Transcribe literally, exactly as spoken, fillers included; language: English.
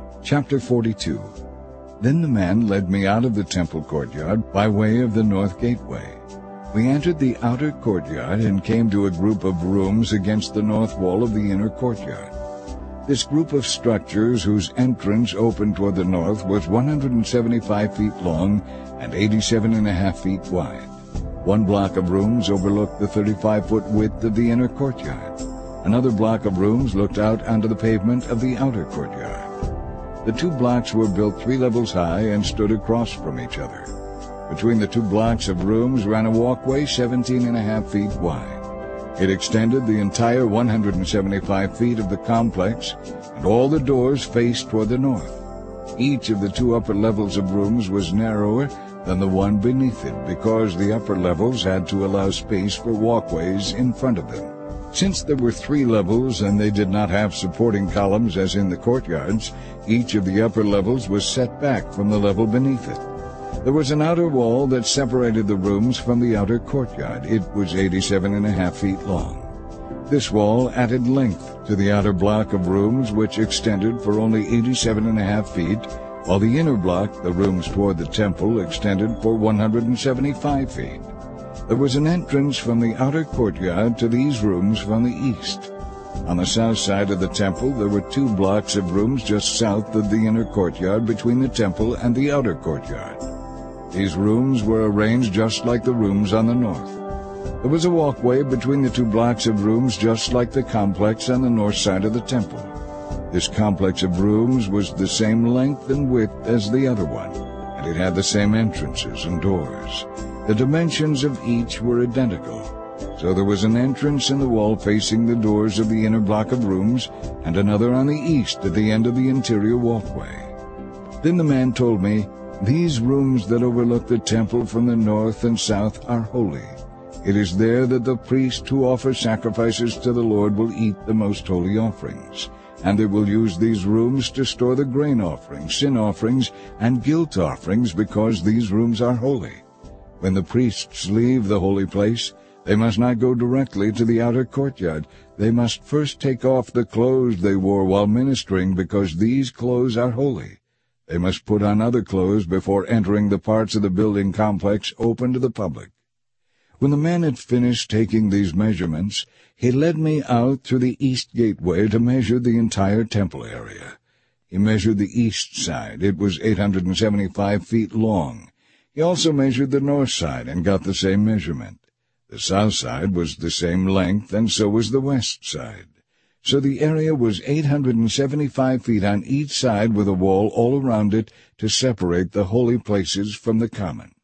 Chapter forty-two. Then the man led me out of the temple courtyard by way of the north gateway. We entered the outer courtyard and came to a group of rooms against the north wall of the inner courtyard. This group of structures, whose entrance opened toward the north, was one hundred seventy-five feet long and eighty-seven and a half feet wide. One block of rooms overlooked the thirty-five foot width of the inner courtyard. Another block of rooms looked out onto the pavement of the outer courtyard. The two blocks were built three levels high and stood across from each other. Between the two blocks of rooms ran a walkway seventeen and a half feet wide. It extended the entire one hundred seventy-five feet of the complex, and all the doors faced toward the north. Each of the two upper levels of rooms was narrower than the one beneath it, because the upper levels had to allow space for walkways in front of them. Since there were three levels and they did not have supporting columns as in the courtyards, each of the upper levels was set back from the level beneath it. There was an outer wall that separated the rooms from the outer courtyard. It was eighty-seven and a half feet long. This wall added length to the outer block of rooms, which extended for only eighty-seven and a half feet, while the inner block, the rooms toward the temple, extended for one hundred seventy-five feet. There was an entrance from the outer courtyard to these rooms from the east. On the south side of the temple there were two blocks of rooms just south of the inner courtyard between the temple and the outer courtyard. These rooms were arranged just like the rooms on the north. There was a walkway between the two blocks of rooms just like the complex on the north side of the temple. This complex of rooms was the same length and width as the other one, and it had the same entrances and doors. The dimensions of each were identical, so there was an entrance in the wall facing the doors of the inner block of rooms, and another on the east at the end of the interior walkway. Then the man told me, "These rooms that overlook the temple from the north and south are holy. It is there that the priest who offers sacrifices to the Lord will eat the most holy offerings, and they will use these rooms to store the grain offerings, sin offerings, and guilt offerings, because these rooms are holy. When the priests leave the holy place, they must not go directly to the outer courtyard. They must first take off the clothes they wore while ministering, because these clothes are holy. They must put on other clothes before entering the parts of the building complex open to the public." When the man had finished taking these measurements, he led me out through the east gateway to measure the entire temple area. He measured the east side. It was eight hundred seventy-five feet long. He also measured the north side and got the same measurement. The south side was the same length, and so was the west side. So the area was eight hundred seventy-five feet on each side, with a wall all around it to separate the holy places from the common.